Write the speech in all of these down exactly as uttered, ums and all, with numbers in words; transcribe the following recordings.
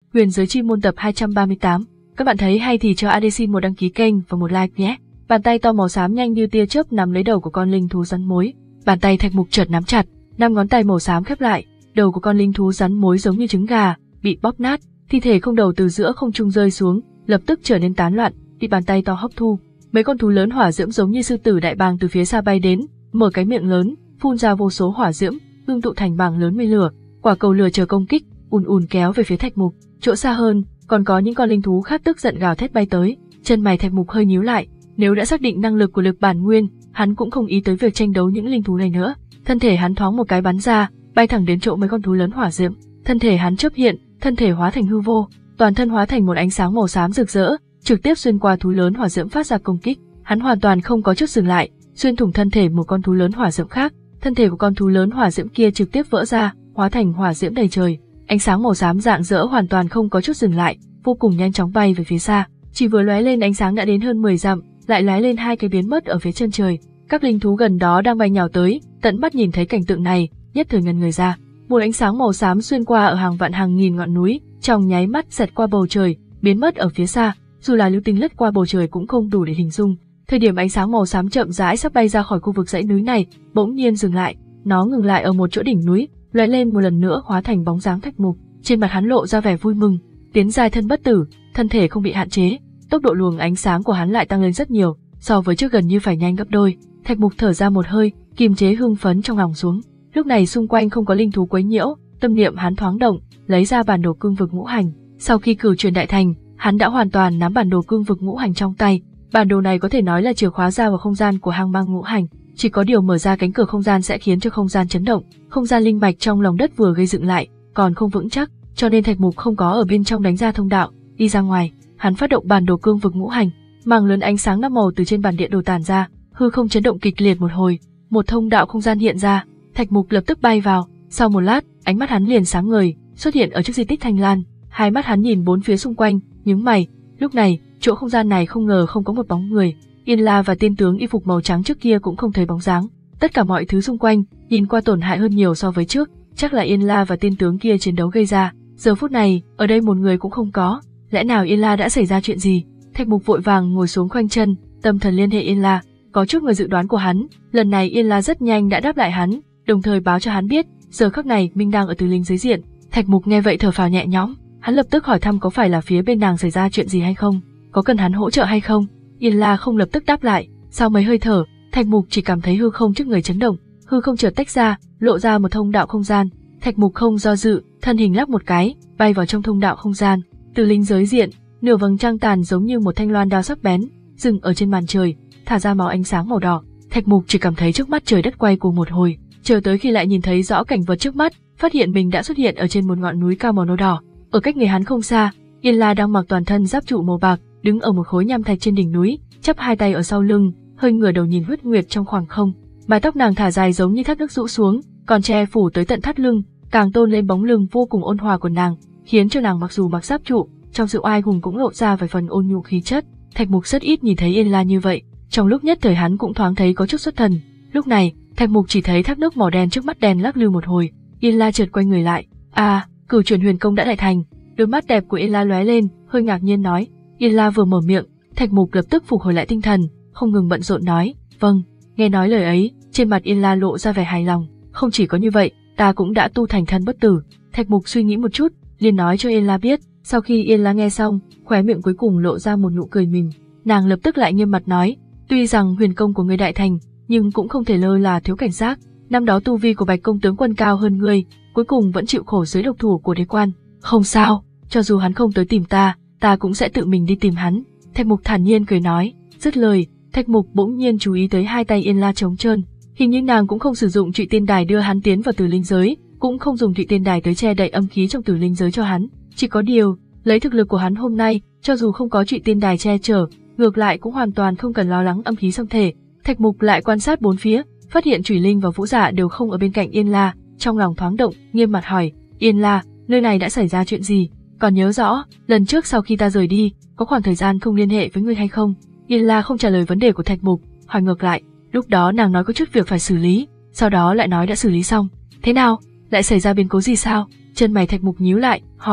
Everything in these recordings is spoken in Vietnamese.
Huyền giới chi môn tập hai trăm ba mươi tám. Các bạn thấy hay thì cho a đê xin một đăng ký kênh và một like nhé. Bàn tay to màu xám nhanh như tia chớp nắm lấy đầu của con linh thú rắn mối. Bàn tay Thạch Mục chợt nắm chặt, năm ngón tay màu xám khép lại, đầu của con linh thú rắn mối giống như trứng gà, bị bóp nát, thi thể không đầu từ giữa không trung rơi xuống, lập tức trở nên tán loạn, bị bàn tay to hấp thu. Mấy con thú lớn hỏa diễm giống như sư tử đại bàng từ phía xa bay đến, mở cái miệng lớn, phun ra vô số hỏa diễm, ngưng tụ thành bảng lớn mây lửa, quả cầu lửa chờ công kích, ùn ùn kéo về phía Thạch Mục. Chỗ xa hơn, còn có những con linh thú khác tức giận gào thét bay tới. Chân mày Thạch Mục hơi nhíu lại, nếu đã xác định năng lực của lực bản nguyên, hắn cũng không ý tới việc tranh đấu những linh thú này nữa. Thân thể hắn thoáng một cái bắn ra, bay thẳng đến chỗ mấy con thú lớn hỏa diễm. Thân thể hắn chớp hiện, thân thể hóa thành hư vô, toàn thân hóa thành một ánh sáng màu xám rực rỡ, trực tiếp xuyên qua thú lớn hỏa diễm phát ra công kích. Hắn hoàn toàn không có chút dừng lại, xuyên thủng thân thể một con thú lớn hỏa diễm khác. Thân thể của con thú lớn hỏa diễm kia trực tiếp vỡ ra, hóa thành hỏa diễm đầy trời. Ánh sáng màu xám rạng rỡ hoàn toàn không có chút dừng lại, vô cùng nhanh chóng bay về phía xa. Chỉ vừa lóe lên ánh sáng đã đến hơn mười dặm, lại lóe lên hai cái biến mất ở phía chân trời. Các linh thú gần đó đang bay nhào tới, tận mắt nhìn thấy cảnh tượng này, nhất thời ngẩn người ra. Một ánh sáng màu xám xuyên qua ở hàng vạn hàng nghìn ngọn núi, trong nháy mắt xẹt qua bầu trời, biến mất ở phía xa. Dù là lưu tinh lướt qua bầu trời cũng không đủ để hình dung. Thời điểm ánh sáng màu xám chậm rãi sắp bay ra khỏi khu vực dãy núi này, bỗng nhiên dừng lại. Nó ngừng lại ở một chỗ đỉnh núi, lóe lên một lần nữa hóa thành bóng dáng Thạch Mục. Trên mặt hắn lộ ra vẻ vui mừng, tiến giai thân bất tử, thân thể không bị hạn chế, tốc độ luồng ánh sáng của hắn lại tăng lên rất nhiều, so với trước gần như phải nhanh gấp đôi. Thạch Mục thở ra một hơi, kiềm chế hưng phấn trong lòng xuống. Lúc này xung quanh không có linh thú quấy nhiễu, tâm niệm hắn thoáng động, lấy ra bản đồ cương vực ngũ hành. Sau khi cửu truyền đại thành, hắn đã hoàn toàn nắm bản đồ cương vực ngũ hành trong tay. Bản đồ này có thể nói là chìa khóa ra vào không gian của hang băng ngũ hành. Chỉ có điều mở ra cánh cửa không gian sẽ khiến cho không gian chấn động, không gian linh mạch trong lòng đất vừa gây dựng lại, còn không vững chắc, cho nên Thạch Mục không có ở bên trong đánh ra thông đạo, đi ra ngoài. Hắn phát động bản đồ cương vực ngũ hành, màng lớn ánh sáng năm màu từ trên bản địa đồ tản ra, hư không chấn động kịch liệt một hồi, một thông đạo không gian hiện ra, Thạch Mục lập tức bay vào. Sau một lát, ánh mắt hắn liền sáng ngời, xuất hiện ở trước di tích Thanh Lan. Hai mắt hắn nhìn bốn phía xung quanh, nhướng mày. Lúc này, chỗ không gian này không ngờ không có một bóng người. Yên La và tiên tướng y phục màu trắng trước kia cũng không thấy bóng dáng. Tất cả mọi thứ xung quanh nhìn qua tổn hại hơn nhiều so với trước, chắc là Yên La và tiên tướng kia chiến đấu gây ra. Giờ phút này, ở đây một người cũng không có. Lẽ nào Yên La đã xảy ra chuyện gì? Thạch Mục vội vàng ngồi xuống khoanh chân, tâm thần liên hệ Yên La. Có chút người dự đoán của hắn, lần này Yên La rất nhanh đã đáp lại hắn, đồng thời báo cho hắn biết, giờ khắc này Minh đang ở Từ Linh giới diện. Thạch Mục nghe vậy thở phào nhẹ nhõm, hắn lập tức hỏi thăm có phải là phía bên nàng xảy ra chuyện gì hay không, có cần hắn hỗ trợ hay không. Yên La không lập tức đáp lại, sau mấy hơi thở, Thạch Mục chỉ cảm thấy hư không trước người chấn động, hư không chợt tách ra, lộ ra một thông đạo không gian. Thạch Mục không do dự, thân hình lắc một cái, bay vào trong thông đạo không gian. Từ Linh giới diện, nửa vầng trăng tàn giống như một thanh loan đao sắc bén, dừng ở trên màn trời, thả ra máu ánh sáng màu đỏ. Thạch Mục chỉ cảm thấy trước mắt trời đất quay cuồng một hồi, chờ tới khi lại nhìn thấy rõ cảnh vật trước mắt, phát hiện mình đã xuất hiện ở trên một ngọn núi cao màu nâu đỏ. Ở cách người hắn không xa, Yên La đang mặc toàn thân giáp trụ màu bạc, đứng ở một khối nham thạch trên đỉnh núi, chắp hai tay ở sau lưng, hơi ngửa đầu nhìn huyết nguyệt trong khoảng không. Mái tóc nàng thả dài giống như thác nước rũ xuống, còn che phủ tới tận thắt lưng, càng tôn lên bóng lưng vô cùng ôn hòa của nàng, khiến cho nàng mặc dù mặc giáp trụ, trong sự oai hùng cũng lộ ra vài phần ôn nhu khí chất. Thạch Mục rất ít nhìn thấy Yên La như vậy, trong lúc nhất thời hắn cũng thoáng thấy có chút xuất thần. Lúc này, Thạch Mục chỉ thấy thác nước màu đen trước mắt đen lắc lư một hồi, Yên La chợt quay người lại. À, cửu truyền huyền công đã đại thành. Đôi mắt đẹp của Yên La lóe lên, hơi ngạc nhiên nói. Yên La vừa mở miệng, Thạch Mục lập tức phục hồi lại tinh thần, không ngừng bận rộn nói, vâng. Nghe nói lời ấy, trên mặt Yên La lộ ra vẻ hài lòng. Không chỉ có như vậy, ta cũng đã tu thành thân bất tử. Thạch Mục suy nghĩ một chút, liền nói cho Yên La biết. Sau khi Yên La nghe xong, khóe miệng cuối cùng lộ ra một nụ cười mỉm. Nàng lập tức lại nghiêm mặt nói, tuy rằng huyền công của ngươi đại thành, nhưng cũng không thể lơ là thiếu cảnh giác. Năm đó tu vi của Bạch công tướng quân cao hơn ngươi, cuối cùng vẫn chịu khổ dưới độc thủ của đế quan. Không sao, cho dù hắn không tới tìm ta, ta cũng sẽ tự mình đi tìm hắn. Thạch Mục thản nhiên cười nói. Dứt lời, Thạch Mục bỗng nhiên chú ý tới hai tay Yên La trống trơn. Hình như nàng cũng không sử dụng Trụy Tiên Đài đưa hắn tiến vào Tử Linh giới, cũng không dùng Trụy Tiên Đài tới che đậy âm khí trong Tử Linh giới cho hắn. Chỉ có điều, lấy thực lực của hắn hôm nay, cho dù không có Trụy Tiên Đài che chở, ngược lại cũng hoàn toàn không cần lo lắng âm khí xâm thể. Thạch Mục lại quan sát bốn phía, phát hiện Chủy Linh và Vũ Dạ đều không ở bên cạnh Yên La, trong lòng thoáng động, nghiêm mặt hỏi, Yên La, nơi này đã xảy ra chuyện gì? Còn nhớ rõ, lần trước sau khi ta rời đi, có khoảng thời gian không liên hệ với ngươi hay không? Yên La không trả lời vấn đề của Thạch Mục, hỏi ngược lại, lúc đó nàng nói có chút việc phải xử lý, sau đó lại nói đã xử lý xong. Thế nào, lại xảy ra biến cố gì sao? Chân mày Thạch Mục nhíu lại, hỏi,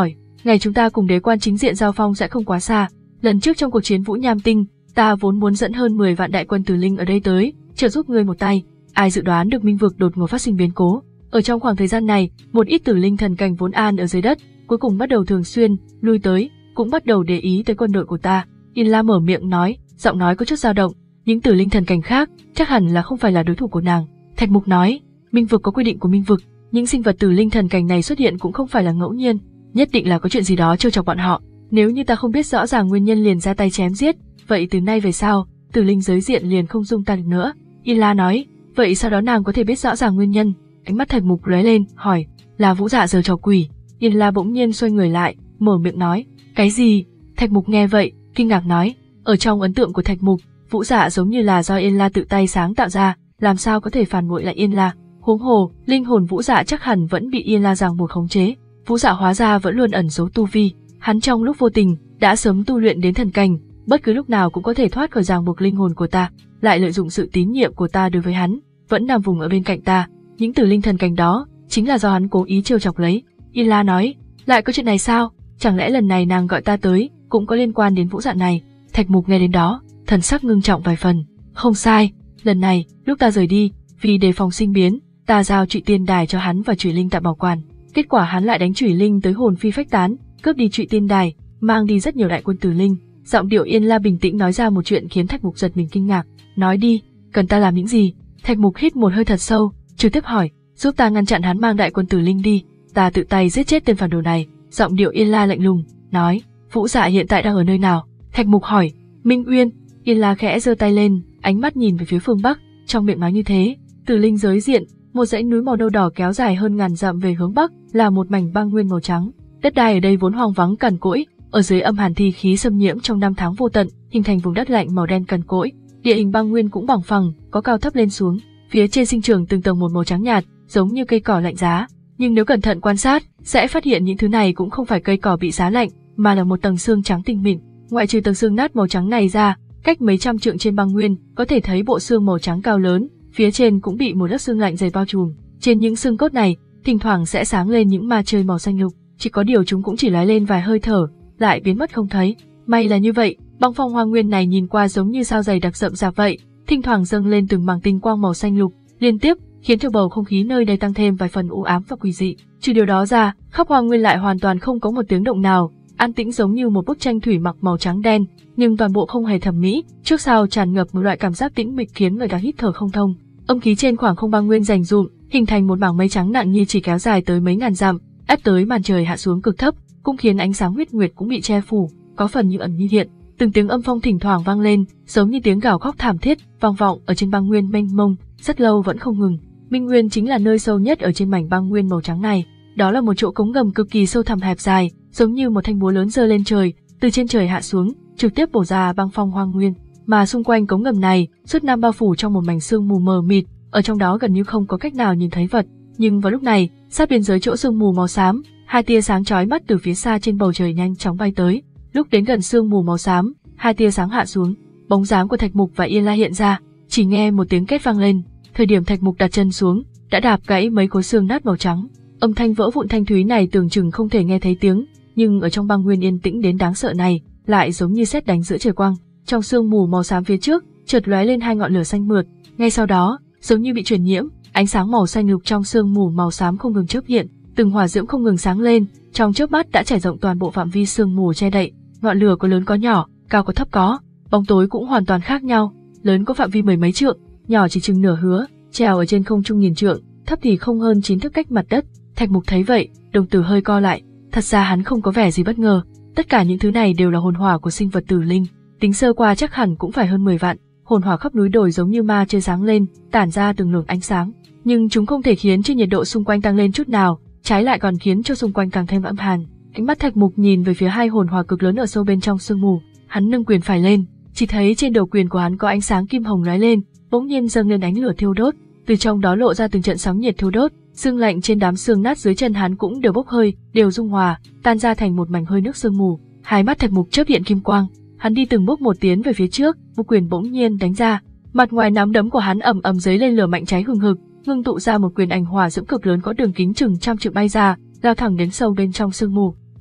ngày chúng ta cùng đế quan chính diện giao phong sẽ không quá xa. Lần trước trong cuộc chiến Vũ Nham Tinh, ta vốn muốn dẫn hơn mười vạn đại quân tử linh ở đây tới, trợ giúp ngươi một tay. Ai dự đoán được Minh vực đột ngột phát sinh biến cố. Ở trong khoảng thời gian này, một ít tử linh thần cảnh vốn an ở dưới đất, cuối cùng bắt đầu thường xuyên lui tới, cũng bắt đầu để ý tới quân đội của ta. Yên La mở miệng nói, giọng nói có chút dao động. Những tử linh thần cảnh khác chắc hẳn là không phải là đối thủ của nàng. Thạch Mục nói, Minh vực có quy định của Minh vực, những sinh vật tử linh thần cảnh này xuất hiện cũng không phải là ngẫu nhiên, nhất định là có chuyện gì đó trêu chọc bọn họ. Nếu như ta không biết rõ ràng nguyên nhân liền ra tay chém giết, vậy từ nay về sau, tử linh giới diện liền không dung ta được nữa. Yên La nói, vậy sau đó nàng có thể biết rõ ràng nguyên nhân. Ánh mắt Thạch Mục lóe lên, hỏi, là Vũ Dạ giở trò quỷ? Yên La bỗng nhiên xoay người lại, mở miệng nói, cái gì? Thạch Mục nghe vậy, kinh ngạc nói, ở trong ấn tượng của Thạch Mục, Vũ Dạ giống như là do Yên La tự tay sáng tạo ra, làm sao có thể phản bội lại Yên La? Huống hồ, linh hồn Vũ Dạ chắc hẳn vẫn bị Yên La ràng buộc khống chế. Vũ Dạ hóa ra vẫn luôn ẩn giấu tu vi, hắn trong lúc vô tình đã sớm tu luyện đến thần cảnh, bất cứ lúc nào cũng có thể thoát khỏi ràng buộc linh hồn của ta, lại lợi dụng sự tín nhiệm của ta đối với hắn, vẫn nằm vùng ở bên cạnh ta. Những tử linh thần cảnh đó chính là do hắn cố ý trêu chọc lấy. Yên La nói, lại có chuyện này sao? Chẳng lẽ lần này nàng gọi ta tới cũng có liên quan đến Vũ Dạ này? Thạch Mục nghe đến đó, thần sắc ngưng trọng vài phần. Không sai, lần này lúc ta rời đi, vì đề phòng sinh biến, ta giao Trụy Tiên Đài cho hắn và Trụy Linh tạm bảo quản. Kết quả hắn lại đánh Trụy Linh tới hồn phi phách tán, cướp đi Trụy Tiên Đài, mang đi rất nhiều đại quân tử linh. Giọng điệu Yên La bình tĩnh nói ra một chuyện khiến Thạch Mục giật mình kinh ngạc. Nói đi, cần ta làm những gì? Thạch Mục hít một hơi thật sâu, trực tiếp hỏi, giúp ta ngăn chặn hắn mang đại quân tử linh đi, ta tự tay giết chết tên phản đồ này. Giọng điệu Yên La lạnh lùng, nói, Vũ Dạ hiện tại đang ở nơi nào? Thạch Mục hỏi, Minh Uyên. Yên La khẽ giơ tay lên, ánh mắt nhìn về phía phương bắc, trong miệng nói như thế. Tử linh giới diện, một dãy núi màu nâu đỏ kéo dài hơn ngàn dặm về hướng bắc, là một mảnh băng nguyên màu trắng. Đất đai ở đây vốn hoang vắng cằn cỗi, ở dưới âm hàn thi khí xâm nhiễm trong năm tháng vô tận, hình thành vùng đất lạnh màu đen cằn cỗi. Địa hình băng nguyên cũng bằng phẳng, có cao thấp lên xuống, phía trên sinh trưởng từng tầng một màu trắng nhạt, giống như cây cỏ lạnh giá. Nhưng nếu cẩn thận quan sát, sẽ phát hiện những thứ này cũng không phải cây cỏ bị giá lạnh, mà là một tầng xương trắng tinh mịn. Ngoại trừ tầng xương nát màu trắng này ra, cách mấy trăm trượng trên băng nguyên, có thể thấy bộ xương màu trắng cao lớn, phía trên cũng bị một lớp xương lạnh dày bao trùm. Trên những xương cốt này, thỉnh thoảng sẽ sáng lên những ma chơi màu xanh lục, chỉ có điều chúng cũng chỉ lóe lên vài hơi thở, lại biến mất không thấy. May là như vậy, băng phong hoang nguyên này nhìn qua giống như sao dày đặc rậm rạp vậy, thỉnh thoảng dâng lên từng mảng tinh quang màu xanh lục, liên tiếp khiến cho bầu không khí nơi đây tăng thêm vài phần u ám và quỷ dị. Trừ điều đó ra, khắp hoang nguyên lại hoàn toàn không có một tiếng động nào, an tĩnh giống như một bức tranh thủy mặc màu trắng đen, nhưng toàn bộ không hề thẩm mỹ, trước sau tràn ngập một loại cảm giác tĩnh mịch khiến người ta hít thở không thông. Âm khí trên khoảng không băng nguyên rành rụm, hình thành một mảng mây trắng nặng như chỉ kéo dài tới mấy ngàn dặm, ép tới màn trời hạ xuống cực thấp, cũng khiến ánh sáng huyết nguyệt cũng bị che phủ, có phần như ẩn như hiện. Từng tiếng âm phong thỉnh thoảng vang lên, giống như tiếng gào khóc thảm thiết, vang vọng ở trên băng nguyên mênh mông, rất lâu vẫn không ngừng. Minh Nguyên chính là nơi sâu nhất ở trên mảnh băng nguyên màu trắng này. Đó là một chỗ cống ngầm cực kỳ sâu thẳm hẹp dài, giống như một thanh búa lớn giơ lên trời, từ trên trời hạ xuống, trực tiếp bổ ra băng phong hoang nguyên. Mà xung quanh cống ngầm này, suốt năm bao phủ trong một mảnh sương mù mờ mịt, ở trong đó gần như không có cách nào nhìn thấy vật. Nhưng vào lúc này, sát biên giới chỗ sương mù màu xám, hai tia sáng chói mắt từ phía xa trên bầu trời nhanh chóng bay tới. Lúc đến gần sương mù màu xám, hai tia sáng hạ xuống, bóng dáng của Thạch Mục và Yên La hiện ra, chỉ nghe một tiếng két vang lên. Thời điểm Thạch Mục đặt chân xuống, đã đạp gãy mấy khối xương nát màu trắng. Âm thanh vỡ vụn thanh thúy này tưởng chừng không thể nghe thấy tiếng, nhưng ở trong băng nguyên yên tĩnh đến đáng sợ này, lại giống như sét đánh giữa trời quang. Trong sương mù màu xám phía trước, chợt lóe lên hai ngọn lửa xanh mượt, ngay sau đó, giống như bị truyền nhiễm, ánh sáng màu xanh lục trong sương mù màu xám không ngừng chớp hiện, từng hỏa diễm không ngừng sáng lên, trong chớp mắt đã trải rộng toàn bộ phạm vi sương mù che đậy. Ngọn lửa có lớn có nhỏ, cao có thấp có, bóng tối cũng hoàn toàn khác nhau, lớn có phạm vi mười mấy trượng, nhỏ chỉ chừng nửa hứa, treo ở trên không trung nghìn trượng, thấp thì không hơn chín thước cách mặt đất. Thạch Mục thấy vậy, đồng tử hơi co lại, thật ra hắn không có vẻ gì bất ngờ, tất cả những thứ này đều là hồn hỏa của sinh vật tử linh, tính sơ qua chắc hẳn cũng phải hơn mười vạn. Hồn hỏa khắp núi đồi giống như ma chơi sáng lên, tản ra từng luồng ánh sáng, nhưng chúng không thể khiến cho nhiệt độ xung quanh tăng lên chút nào, trái lại còn khiến cho xung quanh càng thêm âm hàn. Ánh mắt Thạch Mục nhìn về phía hai hồn hỏa cực lớn ở sâu bên trong sương mù, hắn nâng quyền phải lên, chỉ thấy trên đầu quyền của hắn có ánh sáng kim hồng lóe lên, bỗng nhiên dâng lên ánh lửa thiêu đốt, từ trong đó lộ ra từng trận sóng nhiệt thiêu đốt, xương lạnh trên đám xương nát dưới chân hắn cũng đều bốc hơi, đều dung hòa, tan ra thành một mảnh hơi nước sương mù. Hai mắt Thạch Mục chớp hiện kim quang, hắn đi từng bước một tiến về phía trước, một quyền bỗng nhiên đánh ra, mặt ngoài nắm đấm của hắn ầm ầm giấy lên lửa mạnh cháy hừng hực, ngưng tụ ra một quyền ảnh hỏa diễm cực lớn có đường kính chừng trăm trượng bay ra, lao thẳng đến sâu bên trong sương mù.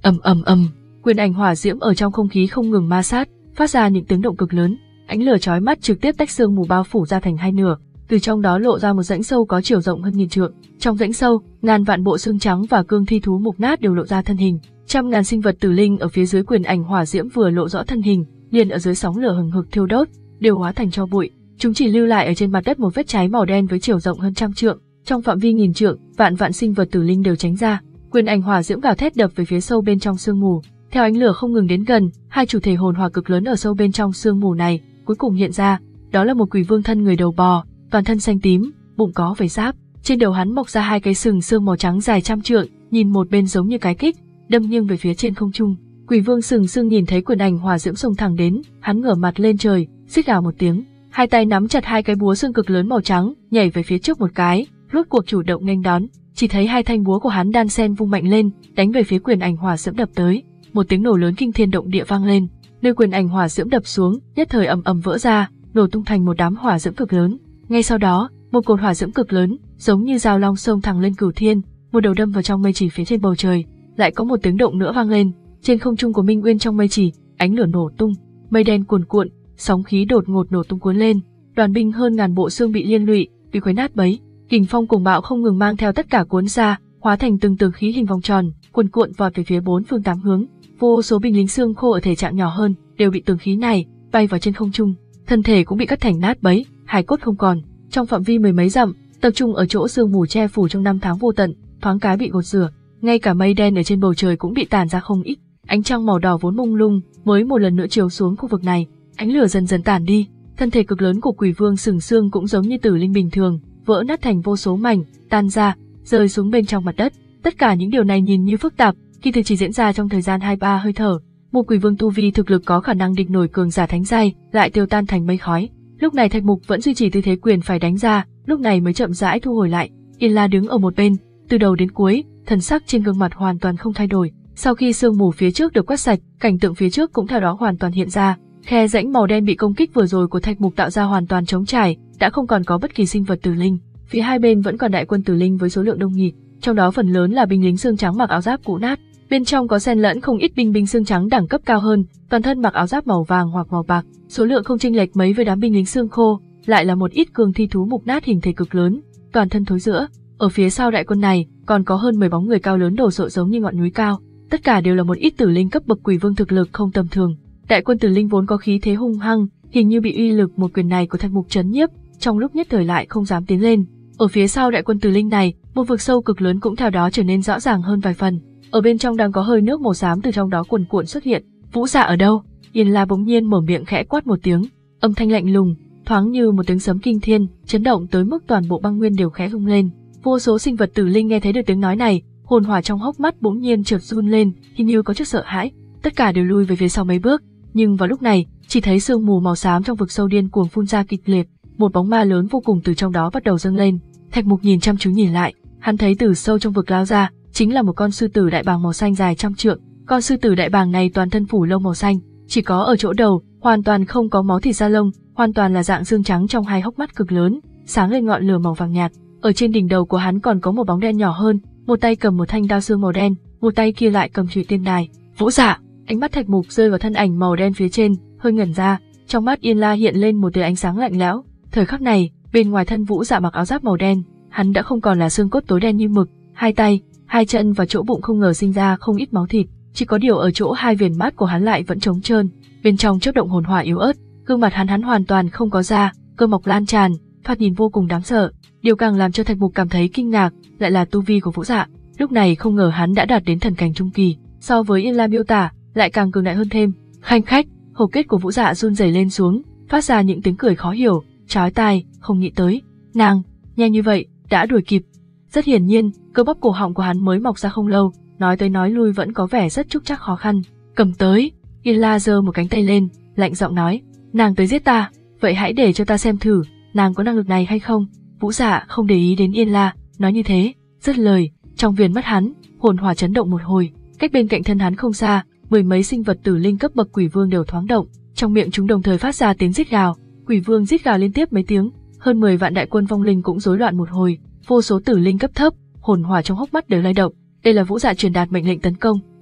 Ầm ầm ầm, quyền ảnh hỏa diễm ở trong không khí không ngừng ma sát, phát ra những tiếng động cực lớn. Ánh lửa chói mắt trực tiếp tách sương mù bao phủ ra thành hai nửa, từ trong đó lộ ra một rãnh sâu có chiều rộng hơn nghìn trượng. Trong rãnh sâu, ngàn vạn bộ xương trắng và cương thi thú mục nát đều lộ ra thân hình. Trăm ngàn sinh vật tử linh ở phía dưới quyền ảnh hỏa diễm vừa lộ rõ thân hình, liền ở dưới sóng lửa hừng hực thiêu đốt, đều hóa thành tro bụi. Chúng chỉ lưu lại ở trên mặt đất một vết cháy màu đen với chiều rộng hơn trăm trượng. Trong phạm vi nghìn trượng, vạn vạn sinh vật tử linh đều tránh ra. Quyền ảnh hỏa diễm gào thét đập về phía sâu bên trong sương mù. Theo ánh lửa không ngừng đến gần, hai chủ thể hồn hỏa cực lớn ở sâu bên trong sương mù này cuối cùng hiện ra. Đó là một quỷ vương thân người đầu bò, toàn thân xanh tím, bụng có vảy giáp. Trên đầu hắn mọc ra hai cái sừng xương màu trắng dài trăm trượng, nhìn một bên giống như cái kích, đâm nghiêng về phía trên không trung. Quỷ vương sừng sương nhìn thấy quyền ảnh hỏa diễm xông thẳng đến, hắn ngửa mặt lên trời, rít gào một tiếng, hai tay nắm chặt hai cái búa xương cực lớn màu trắng, nhảy về phía trước một cái, rốt cuộc chủ động nghênh đón. Chỉ thấy hai thanh búa của hắn đan sen vung mạnh lên, đánh về phía quyền ảnh hỏa diễm đập tới. Một tiếng nổ lớn kinh thiên động địa vang lên, nơi quyền ảnh hỏa diễm đập xuống, nhất thời ầm ầm vỡ ra, nổ tung thành một đám hỏa diễm cực lớn. Ngay sau đó, một cột hỏa diễm cực lớn, giống như dao long xông thẳng lên cửu thiên, một đầu đâm vào trong mây chỉ phía trên bầu trời. Lại có một tiếng động nữa vang lên, trên không trung của Minh Uyên trong mây chỉ, ánh lửa nổ tung, mây đen cuồn cuộn, sóng khí đột ngột nổ tung cuốn lên, đoàn binh hơn ngàn bộ xương bị liên lụy, bị quấy nát bấy. Kình phong cuồng bạo không ngừng mang theo tất cả cuốn ra, hóa thành từng tường khí hình vòng tròn, cuồn cuộn vọt về phía bốn phương tám hướng. Vô số binh lính xương khô ở thể trạng nhỏ hơn đều bị tường khí này bay vào trên không trung, thân thể cũng bị cắt thành nát bấy, hài cốt không còn. Trong phạm vi mười mấy dặm, tập trung ở chỗ sương mù che phủ trong năm tháng vô tận, thoáng cái bị gột rửa, ngay cả mây đen ở trên bầu trời cũng bị tản ra không ít. Ánh trăng màu đỏ vốn mông lung mới một lần nữa chiếu xuống khu vực này, ánh lửa dần dần tản đi, thân thể cực lớn của quỷ vương sừng sương cũng giống như tử linh bình thường, vỡ nát thành vô số mảnh, tan ra, rơi xuống bên trong mặt đất. Tất cả những điều này nhìn như phức tạp, kỳ thực chỉ diễn ra trong thời gian hai ba hơi thở. Một quỷ vương tu vi thực lực có khả năng địch nổi cường giả thánh giai, lại tiêu tan thành mây khói. Lúc này Thạch Mục vẫn duy trì tư thế quyền phải đánh ra, lúc này mới chậm rãi thu hồi lại. Yên La đứng ở một bên, từ đầu đến cuối, thần sắc trên gương mặt hoàn toàn không thay đổi. Sau khi sương mù phía trước được quét sạch, cảnh tượng phía trước cũng theo đó hoàn toàn hiện ra. Khe rãnh màu đen bị công kích vừa rồi của Thạch Mục tạo ra hoàn toàn trống trải, đã không còn có bất kỳ sinh vật tử linh. Phía hai bên vẫn còn đại quân tử linh với số lượng đông nghịt, trong đó phần lớn là binh lính xương trắng mặc áo giáp cũ nát. Bên trong có xen lẫn không ít binh binh xương trắng đẳng cấp cao hơn, toàn thân mặc áo giáp màu vàng hoặc màu bạc, số lượng không chênh lệch mấy với đám binh lính xương khô, lại là một ít cường thi thú mục nát hình thể cực lớn, toàn thân thối rữa. Ở phía sau đại quân này, còn có hơn mười bóng người cao lớn đồ sộ giống như ngọn núi cao, tất cả đều là một ít tử linh cấp bậc quỷ vương thực lực không tầm thường. Đại quân tử linh vốn có khí thế hung hăng, hình như bị uy lực một quyền này của Thạch Mục chấn nhiếp, trong lúc nhất thời lại không dám tiến lên. Ở phía sau đại quân tử linh này, một vực sâu cực lớn cũng theo đó trở nên rõ ràng hơn vài phần. Ở bên trong đang có hơi nước màu xám từ trong đó cuồn cuộn xuất hiện. Vũ Dạ ở đâu? Yên La bỗng nhiên mở miệng khẽ quát một tiếng, âm thanh lạnh lùng, thoáng như một tiếng sấm kinh thiên, chấn động tới mức toàn bộ băng nguyên đều khẽ rung lên. Vô số sinh vật tử linh nghe thấy được tiếng nói này, hồn hỏa trong hốc mắt bỗng nhiên chợt run lên, hình như có chút sợ hãi, tất cả đều lùi về phía sau mấy bước. Nhưng vào lúc này, chỉ thấy sương mù màu xám trong vực sâu điên cuồng phun ra kịch liệt, một bóng ma lớn vô cùng từ trong đó bắt đầu dâng lên. Thạch Mục nhìn chăm chú nhìn lại, hắn thấy từ sâu trong vực lao ra, chính là một con sư tử đại bàng màu xanh dài trăm trượng. Con sư tử đại bàng này toàn thân phủ lông màu xanh, chỉ có ở chỗ đầu, hoàn toàn không có máu thịt da lông, hoàn toàn là dạng xương trắng trong hai hốc mắt cực lớn, sáng lên ngọn lửa màu vàng nhạt. Ở trên đỉnh đầu của hắn còn có một bóng đen nhỏ hơn, một tay cầm một thanh đao xương màu đen, một tay kia lại cầm chùy tiên đài. Vũ Dạ! Ánh mắt Thạch Mục rơi vào thân ảnh màu đen phía trên, hơi ngẩn ra, trong mắt Yên La hiện lên một tia ánh sáng lạnh lẽo. Thời khắc này, bên ngoài thân Vũ Dạ mặc áo giáp màu đen, hắn đã không còn là xương cốt tối đen như mực, hai tay, hai chân và chỗ bụng không ngờ sinh ra không ít máu thịt, chỉ có điều ở chỗ hai viền mắt của hắn lại vẫn trống trơn, bên trong chớp động hồn hỏa yếu ớt, gương mặt hắn hắn hoàn toàn không có da, cơ mọc lan tràn, thoạt nhìn vô cùng đáng sợ. Điều càng làm cho Thạch Mục cảm thấy kinh ngạc, lại là tu vi của Vũ Dạ, lúc này không ngờ hắn đã đạt đến thần cảnh trung kỳ, so với Yên La miêu tả, lại càng cường đại hơn thêm. Khanh khách, hầu kết của Vũ Dạ run rẩy lên xuống, phát ra những tiếng cười khó hiểu, chói tai, không nghĩ tới, nàng, nhanh như vậy, đã đuổi kịp. Rất hiển nhiên, cơ bắp cổ họng của hắn mới mọc ra không lâu, nói tới nói lui vẫn có vẻ rất trúc trắc khó khăn. Cầm tới, Yên La giơ một cánh tay lên, lạnh giọng nói, nàng tới giết ta, vậy hãy để cho ta xem thử, nàng có năng lực này hay không. Vũ Dạ không để ý đến Yên La, nói như thế, dứt lời, trong viền mắt hắn, hồn hỏa chấn động một hồi, cách bên cạnh thân hắn không xa, mười mấy sinh vật tử linh cấp bậc quỷ vương đều thoáng động, trong miệng chúng đồng thời phát ra tiếng rít gào, quỷ vương rít gào liên tiếp mấy tiếng, hơn mười vạn đại quân vong linh cũng rối loạn một hồi, vô số tử linh cấp thấp, hồn hỏa trong hốc mắt đều lay động. Đây là Vũ Dạ truyền đạt mệnh lệnh tấn công.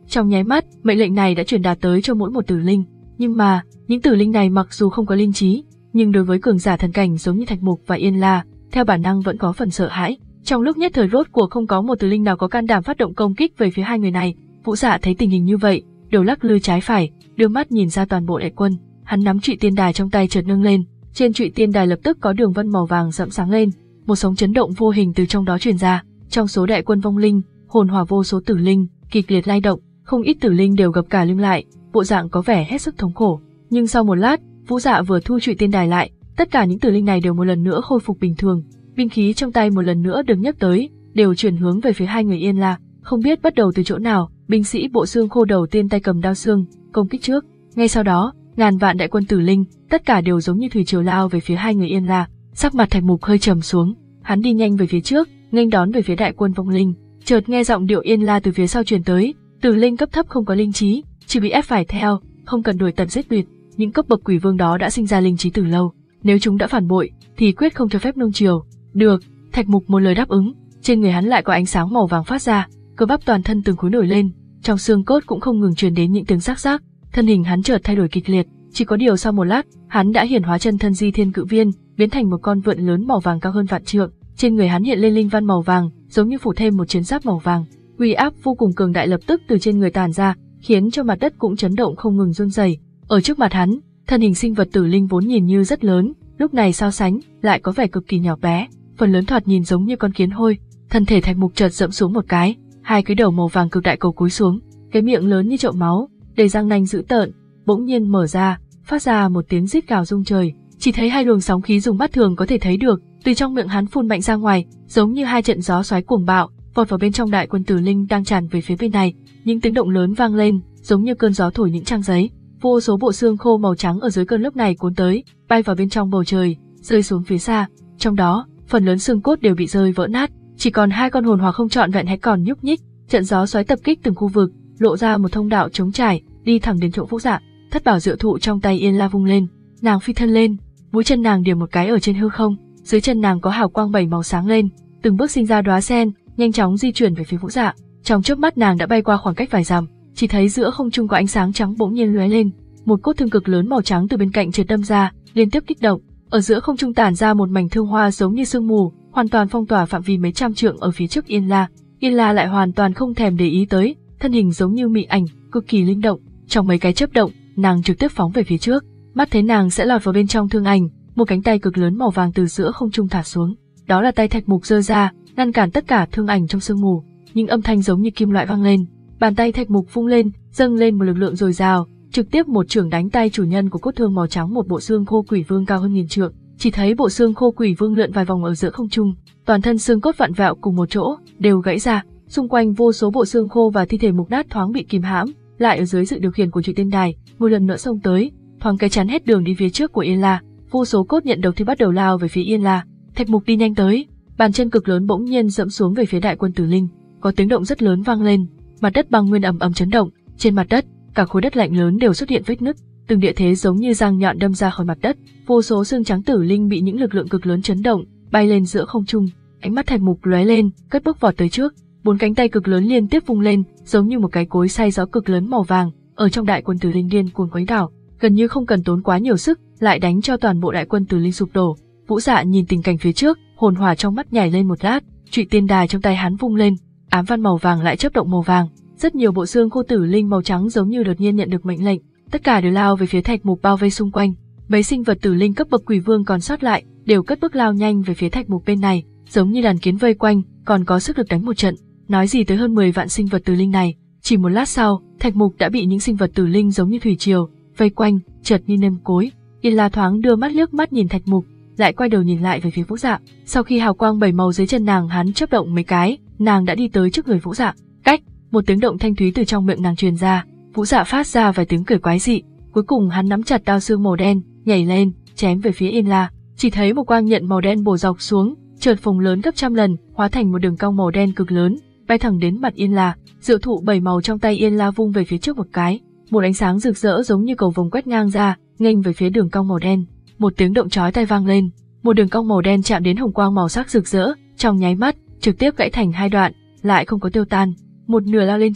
Trong nháy mắt, mệnh lệnh này đã truyền đạt tới cho mỗi một tử linh. Nhưng mà, những tử linh này mặc dù không có linh trí, nhưng đối với cường giả thần cảnh giống như Thạch Mục và Yên La, theo bản năng vẫn có phần sợ hãi. Trong lúc nhất thời rốt cuộc không có một tử linh nào có can đảm phát động công kích về phía hai người này. Vũ Dạ thấy tình hình như vậy, đầu lắc lư trái phải, đưa mắt nhìn ra toàn bộ đại quân, hắn nắm trụy tiên đài trong tay chợt nâng lên, trên trụy tiên đài lập tức có đường vân màu vàng rậm sáng lên, một sóng chấn động vô hình từ trong đó truyền ra, trong số đại quân vong linh, hồn hỏa vô số tử linh kịch liệt lay động, không ít tử linh đều gập cả lưng lại, bộ dạng có vẻ hết sức thống khổ. Nhưng sau một lát, Vũ Dạ vừa thu trụy tiên đài lại, tất cả những tử linh này đều một lần nữa khôi phục bình thường, binh khí trong tay một lần nữa được nhấc tới, đều chuyển hướng về phía hai người Yên La. Không biết bắt đầu từ chỗ nào, binh sĩ bộ xương khô đầu tiên tay cầm đao xương, công kích trước. Ngay sau đó, ngàn vạn đại quân tử linh, tất cả đều giống như thủy triều lao về phía hai người Yên La. Sắc mặt Thạch Mục hơi trầm xuống, hắn đi nhanh về phía trước, nghênh đón về phía đại quân vong linh. Chợt nghe giọng điệu Yên La từ phía sau truyền tới, tử linh cấp thấp không có linh trí, chỉ bị ép phải theo, không cần đuổi tận giết tuyệt. Những cấp bậc quỷ vương đó đã sinh ra linh trí từ lâu, nếu chúng đã phản bội, thì quyết không cho phép nung chiều. Được, Thạch Mục một lời đáp ứng, trên người hắn lại có ánh sáng màu vàng phát ra, cơ bắp toàn thân từng khối nổi lên, trong xương cốt cũng không ngừng truyền đến những tiếng rắc rắc, thân hình hắn chợt thay đổi kịch liệt, chỉ có điều sau một lát, hắn đã hiển hóa chân thân Di Thiên Cự Viên, biến thành một con vượn lớn màu vàng cao hơn vạn trượng, trên người hắn hiện lên linh văn màu vàng, giống như phủ thêm một chiến giáp màu vàng, uy áp vô cùng cường đại lập tức từ trên người tản ra, khiến cho mặt đất cũng chấn động không ngừng run rẩy. Ở trước mặt hắn, thân hình sinh vật tử linh vốn nhìn như rất lớn, lúc này so sánh lại có vẻ cực kỳ nhỏ bé, phần lớn thoạt nhìn giống như con kiến hôi. Thân thể Thạch Mục chợt dẫm xuống một cái, hai cái đầu màu vàng cực đại cầu cúi xuống, cái miệng lớn như chậu máu, đầy răng nanh dữ tợn, bỗng nhiên mở ra, phát ra một tiếng rít gào rung trời. Chỉ thấy hai luồng sóng khí dùng mắt thường có thể thấy được, từ trong miệng hắn phun mạnh ra ngoài, giống như hai trận gió xoáy cuồng bạo, vọt vào bên trong đại quân tử linh đang tràn về phía bên này. Những tiếng động lớn vang lên, giống như cơn gió thổi những trang giấy. Vô số bộ xương khô màu trắng ở dưới cơn lốc này cuốn tới, bay vào bên trong bầu trời, rơi xuống phía xa. Trong đó, phần lớn xương cốt đều bị rơi vỡ nát, chỉ còn hai con hồn hỏa không trọn vẹn hay còn nhúc nhích. Trận gió xoáy tập kích từng khu vực, lộ ra một thông đạo trống trải, đi thẳng đến chỗ Vũ Dạ. Thất bảo diệu thụ trong tay Yên La vung lên, nàng phi thân lên, mũi chân nàng điểm một cái ở trên hư không, dưới chân nàng có hào quang bảy màu sáng lên, từng bước sinh ra đóa sen, nhanh chóng di chuyển về phía Vũ Dạ. Trong chớp mắt nàng đã bay qua khoảng cách vài dặm, chỉ thấy giữa không trung có ánh sáng trắng bỗng nhiên lóe lên, một cốt thương cực lớn màu trắng từ bên cạnh chợt đâm ra, liên tiếp kích động, ở giữa không trung tản ra một mảnh thương hoa giống như sương mù, hoàn toàn phong tỏa phạm vi mấy trăm trượng ở phía trước Yên La. Yên La lại hoàn toàn không thèm để ý tới, thân hình giống như mị ảnh, cực kỳ linh động. Trong mấy cái chớp động, nàng trực tiếp phóng về phía trước, mắt thấy nàng sẽ lọt vào bên trong thương ảnh, một cánh tay cực lớn màu vàng từ giữa không trung thả xuống. Đó là tay Thạch Mục giơ ra, ngăn cản tất cả thương ảnh trong sương mù. Những âm thanh giống như kim loại vang lên, bàn tay Thạch Mục vung lên, dâng lên một lực lượng dồi dào, trực tiếp một chưởng đánh tay chủ nhân của cốt thương màu trắng, một bộ xương khô quỷ vương cao hơn nghìn trượng. Chỉ thấy bộ xương khô quỷ vương lượn vài vòng ở giữa không trung, toàn thân xương cốt vặn vẹo cùng một chỗ, đều gãy ra, xung quanh vô số bộ xương khô và thi thể mục nát thoáng bị kìm hãm, lại ở dưới sự điều khiển của Trụy Tiên Đài, một lần nữa xông tới, thoáng cái chắn hết đường đi phía trước của Yên La. Vô số cốt nhận độc thì bắt đầu lao về phía Yên La. Thạch Mục đi nhanh tới, bàn chân cực lớn bỗng nhiên dẫm xuống về phía đại quân tử linh, có tiếng động rất lớn vang lên, mặt đất băng nguyên ầm ầm chấn động, trên mặt đất, cả khối đất lạnh lớn đều xuất hiện vết nứt, từng địa thế giống như răng nhọn đâm ra khỏi mặt đất, vô số xương trắng tử linh bị những lực lượng cực lớn chấn động, bay lên giữa không trung. Ánh mắt Thạch Mục lóe lên, cất bước vọt tới trước, bốn cánh tay cực lớn liên tiếp vung lên, giống như một cái cối xay gió cực lớn màu vàng, ở trong đại quân tử linh điên cuồng quấy đảo, gần như không cần tốn quá nhiều sức, lại đánh cho toàn bộ đại quân tử linh sụp đổ. Vũ Dạ nhìn tình cảnh phía trước, hồn hỏa trong mắt nhảy lên một lát, Trụy Tiên Đài trong tay hắn vung lên, ám văn màu vàng lại chớp động màu vàng, rất nhiều bộ xương khô tử linh màu trắng giống như đột nhiên nhận được mệnh lệnh, tất cả đều lao về phía Thạch Mục bao vây xung quanh. Mấy sinh vật tử linh cấp bậc quỷ vương còn sót lại, đều cất bước lao nhanh về phía Thạch Mục bên này, giống như đàn kiến vây quanh, còn có sức lực đánh một trận. Nói gì tới hơn mười vạn sinh vật tử linh này, chỉ một lát sau, Thạch Mục đã bị những sinh vật tử linh giống như thủy triều vây quanh, chật như nêm cối. Yên La thoáng đưa mắt liếc mắt nhìn Thạch Mục, lại quay đầu nhìn lại về phía Vũ Dạ. Sau khi hào quang bảy màu dưới chân nàng hắn chớp động mấy cái, nàng đã đi tới trước người Vũ Dạ. Cách, một tiếng động thanh thúy từ trong miệng nàng truyền ra, Vũ Dạ phát ra vài tiếng cười quái dị, cuối cùng hắn nắm chặt đao xương màu đen, nhảy lên, chém về phía Yên La. Chỉ thấy một quang nhận màu đen bổ dọc xuống, chợt phồng lớn gấp trăm lần, hóa thành một đường cong màu đen cực lớn, bay thẳng đến mặt Yên La. Diệu thụ bảy màu trong tay Yên La vung về phía trước một cái, một ánh sáng rực rỡ giống như cầu vồng quét ngang ra, nghênh về phía đường cong màu đen. Một tiếng động chói tai vang lên, một đường cong màu đen chạm đến hồng quang màu sắc rực rỡ, trong nháy mắt trực tiếp gãy thành hai đoạn, lại không có tiêu tan, một nửa lao lên trời,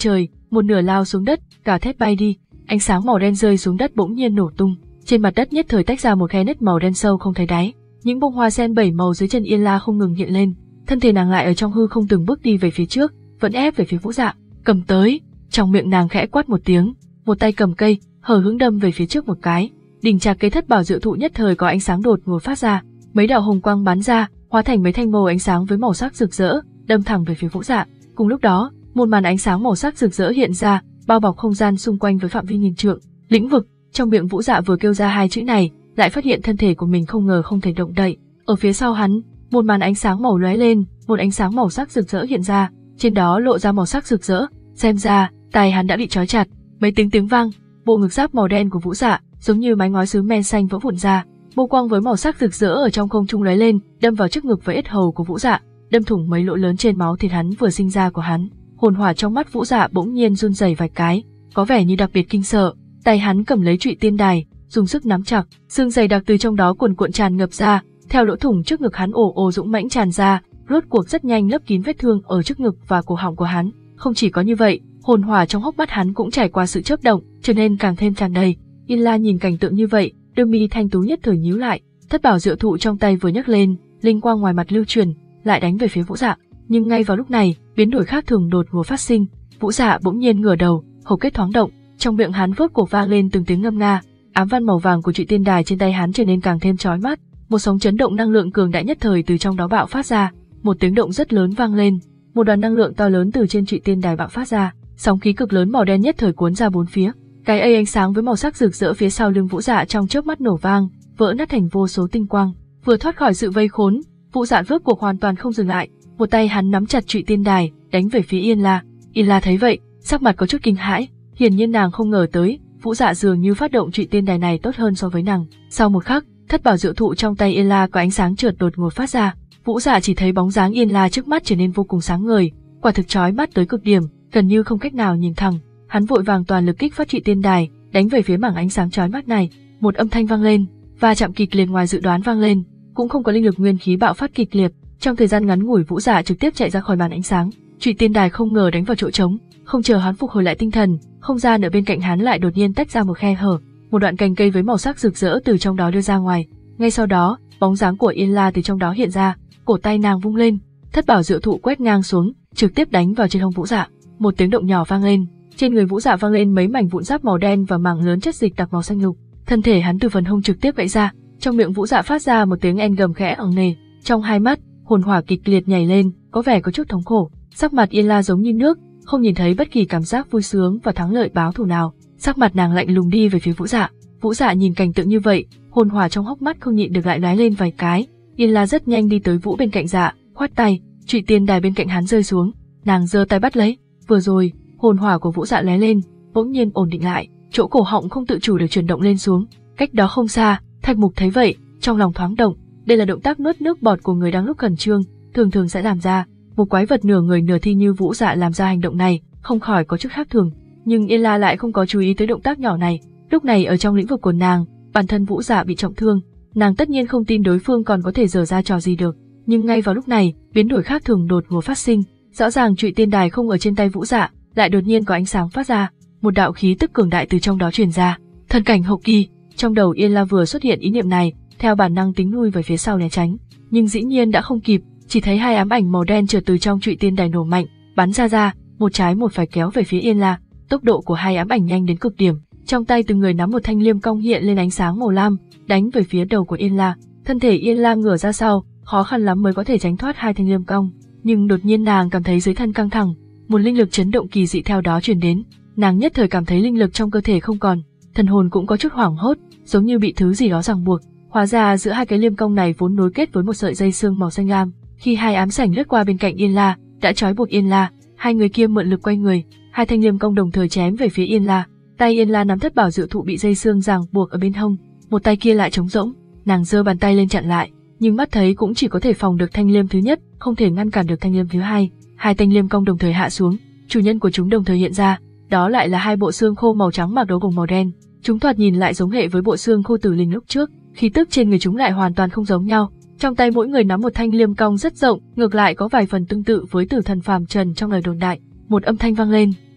một nửa lao xuống đất, gào thét bay đi. Ánh sáng màu đen rơi xuống đất bỗng nhiên nổ tung, trên mặt đất nhất thời tách ra một khe nứt màu đen sâu không thấy đáy. Những bông hoa sen bảy màu dưới chân Yên La không ngừng hiện lên, thân thể nàng lại ở trong hư không từng bước đi về phía trước, vẫn ép về phía Vũ Dạ. Cầm tới! Trong miệng nàng khẽ quát một tiếng, một tay cầm cây, hờ hững đâm về phía trước một cái. Đỉnh chạc cây thất bảo diệu thụ nhất thời có ánh sáng đột ngột phát ra, mấy đạo hồng quang bắn ra, hóa thành mấy thanh mâu ánh sáng với màu sắc rực rỡ, đâm thẳng về phía Vũ Dạ. Cùng lúc đó, một màn ánh sáng màu sắc rực rỡ hiện ra, bao bọc không gian xung quanh với phạm vi nghìn trượng. Lĩnh vực. Trong miệng Vũ Dạ vừa kêu ra hai chữ này, lại phát hiện thân thể của mình không ngờ không thể động đậy. Ở phía sau hắn, một màn ánh sáng màu lóe lên, một ánh sáng màu sắc rực rỡ hiện ra, trên đó lộ ra màu sắc rực rỡ, xem ra tay hắn đã bị trói chặt. Mấy tiếng tiếng vang, bộ ngực giáp màu đen của Vũ Dạ giống như mái ngói sứ men xanh vỡ vụn ra, bô quang với màu sắc rực rỡ ở trong không trung lóe lên, đâm vào trước ngực và yết hầu của Vũ Dạ, đâm thủng mấy lỗ lớn trên máu thịt hắn vừa sinh ra của hắn. Hồn hỏa trong mắt Vũ Dạ bỗng nhiên run rẩy vài cái, có vẻ như đặc biệt kinh sợ. Tay hắn cầm lấy trụy tiên đài, dùng sức nắm chặt, xương dày đặc từ trong đó cuồn cuộn tràn ngập ra, theo lỗ thủng trước ngực hắn ồ ồ dũng mãnh tràn ra, rốt cuộc rất nhanh lấp kín vết thương ở trước ngực và cổ họng của hắn. Không chỉ có như vậy, hồn hỏa trong hốc mắt hắn cũng trải qua sự chớp động, trở nên càng thêm tràn đầy. Yên La nhìn cảnh tượng như vậy, đôi mi thanh tú nhất thời nhíu lại, thất bảo diệu thụ trong tay vừa nhấc lên, linh quang ngoài mặt lưu truyền, lại đánh về phía Vũ Dạ. Nhưng ngay vào lúc này, biến đổi khác thường đột ngột phát sinh, Vũ Dạ bỗng nhiên ngửa đầu, hầu kết thoáng động, trong miệng hắn vốt cuộc vang lên từng tiếng ngâm nga, ám văn màu vàng của trụy tiên đài trên tay hắn trở nên càng thêm chói mắt, một sóng chấn động năng lượng cường đại nhất thời từ trong đó bạo phát ra, một tiếng động rất lớn vang lên, một đoàn năng lượng to lớn từ trên trụy tiên đài bạo phát ra, sóng khí cực lớn màu đen nhất thời cuốn ra bốn phía. Cái ấy ánh sáng với màu sắc rực rỡ phía sau lưng Vũ Dạ trong chớp mắt nổ vang, vỡ nát thành vô số tinh quang. Vừa thoát khỏi sự vây khốn, Vũ Dạ rốt cuộc hoàn toàn không dừng lại, một tay hắn nắm chặt trụy tiên đài, đánh về phía Yên La. Yên La thấy vậy, sắc mặt có chút kinh hãi, hiển nhiên nàng không ngờ tới, Vũ Dạ dường như phát động trụy tiên đài này tốt hơn so với nàng. Sau một khắc, thất bảo diệu thụ trong tay Yên La có ánh sáng chợt đột ngột phát ra, Vũ Dạ chỉ thấy bóng dáng Yên La trước mắt trở nên vô cùng sáng ngời, quả thực chói mắt tới cực điểm, gần như không cách nào nhìn thẳng. Hắn vội vàng toàn lực kích phát trụy tiên đài, đánh về phía mảng ánh sáng chói mắt này. Một âm thanh vang lên, va chạm kịch liệt ngoài dự đoán vang lên, cũng không có linh lực nguyên khí bạo phát kịch liệt. Trong thời gian ngắn ngủi, Vũ Dạ trực tiếp chạy ra khỏi màn ánh sáng, trụy tiên đài không ngờ đánh vào chỗ trống. Không chờ hắn phục hồi lại tinh thần, không gian ở bên cạnh hắn lại đột nhiên tách ra một khe hở, một đoạn cành cây với màu sắc rực rỡ từ trong đó đưa ra ngoài. Ngay sau đó, bóng dáng của Yên La từ trong đó hiện ra, cổ tay nàng vung lên, thất bảo diệu thụ quét ngang xuống, trực tiếp đánh vào trên hông Vũ Dạ. Một tiếng động nhỏ vang lên, trên người Vũ Dạ vang lên mấy mảnh vụn giáp màu đen và mảng lớn chất dịch đặc màu xanh lục. Thân thể hắn từ phần hông trực tiếp gãy ra, trong miệng Vũ Dạ phát ra một tiếng en gầm khẽ ỏng nề, trong hai mắt hồn hỏa kịch liệt nhảy lên, có vẻ có chút thống khổ. Sắc mặt Yên La giống như nước, không nhìn thấy bất kỳ cảm giác vui sướng và thắng lợi báo thù nào. Sắc mặt nàng lạnh lùng đi về phía Vũ Dạ. Vũ Dạ nhìn cảnh tượng như vậy, hồn hỏa trong hốc mắt không nhịn được lại lóe lên vài cái. Yên La rất nhanh đi tới Vũ bên cạnh Dạ, khoát tay, trụy tiên đài bên cạnh hắn rơi xuống, nàng giơ tay bắt lấy. Vừa rồi, hồn hỏa của Vũ Dạ lóe lên, bỗng nhiên ổn định lại, chỗ cổ họng không tự chủ được chuyển động lên xuống. Cách đó không xa, Thạch Mục thấy vậy, trong lòng thoáng động, đây là động tác nuốt nước bọt của người đang lúc khẩn trương, thường thường sẽ làm ra. Một quái vật nửa người nửa thi như Vũ Dạ làm ra hành động này, không khỏi có chút khác thường. Nhưng Yên La lại không có chú ý tới động tác nhỏ này. Lúc này ở trong lĩnh vực của nàng, bản thân Vũ Dạ bị trọng thương, nàng tất nhiên không tin đối phương còn có thể giở ra trò gì được. Nhưng ngay vào lúc này, biến đổi khác thường đột ngột phát sinh. Rõ ràng trụy tiên đài không ở trên tay Vũ Dạ, lại đột nhiên có ánh sáng phát ra, một đạo khí tức cường đại từ trong đó truyền ra. Thần cảnh hậu kỳ. Trong đầu Yên La vừa xuất hiện ý niệm này, theo bản năng tính lui về phía sau né tránh, nhưng dĩ nhiên đã không kịp, chỉ thấy hai ám ảnh màu đen chợt từ trong trụy tiên đài nổ mạnh, bắn ra ra, một trái một phải kéo về phía Yên La. Tốc độ của hai ám ảnh nhanh đến cực điểm, trong tay từng người nắm một thanh liêm cong hiện lên ánh sáng màu lam, đánh về phía đầu của Yên La. Thân thể Yên La ngửa ra sau, khó khăn lắm mới có thể tránh thoát hai thanh liêm cong, nhưng đột nhiên nàng cảm thấy dưới thân căng thẳng, một linh lực chấn động kỳ dị theo đó truyền đến, nàng nhất thời cảm thấy linh lực trong cơ thể không còn, thần hồn cũng có chút hoảng hốt, giống như bị thứ gì đó ràng buộc. Hóa ra giữa hai cái liêm cong này vốn nối kết với một sợi dây xương màu xanh lam. Khi hai ám sảnh lướt qua bên cạnh Yên La, đã trói buộc Yên La, hai người kia mượn lực quay người, hai thanh liêm cong đồng thời chém về phía Yên La. Tay Yên La nắm thất bảo diệu thụ bị dây xương ràng buộc ở bên hông, một tay kia lại trống rỗng, nàng giơ bàn tay lên chặn lại, nhưng mắt thấy cũng chỉ có thể phòng được thanh liêm thứ nhất, không thể ngăn cản được thanh liêm thứ hai. Hai thanh liêm cong đồng thời hạ xuống, chủ nhân của chúng đồng thời hiện ra, đó lại là hai bộ xương khô màu trắng mặc đấu bồng màu đen. Chúng thoạt nhìn lại giống hệ với bộ xương khô tử linh lúc trước, khí tức trên người chúng lại hoàn toàn không giống nhau. Trong tay mỗi người nắm một thanh liêm cong rất rộng, ngược lại có vài phần tương tự với tử thần phàm trần trong lời đồn đại. Một âm thanh vang lên,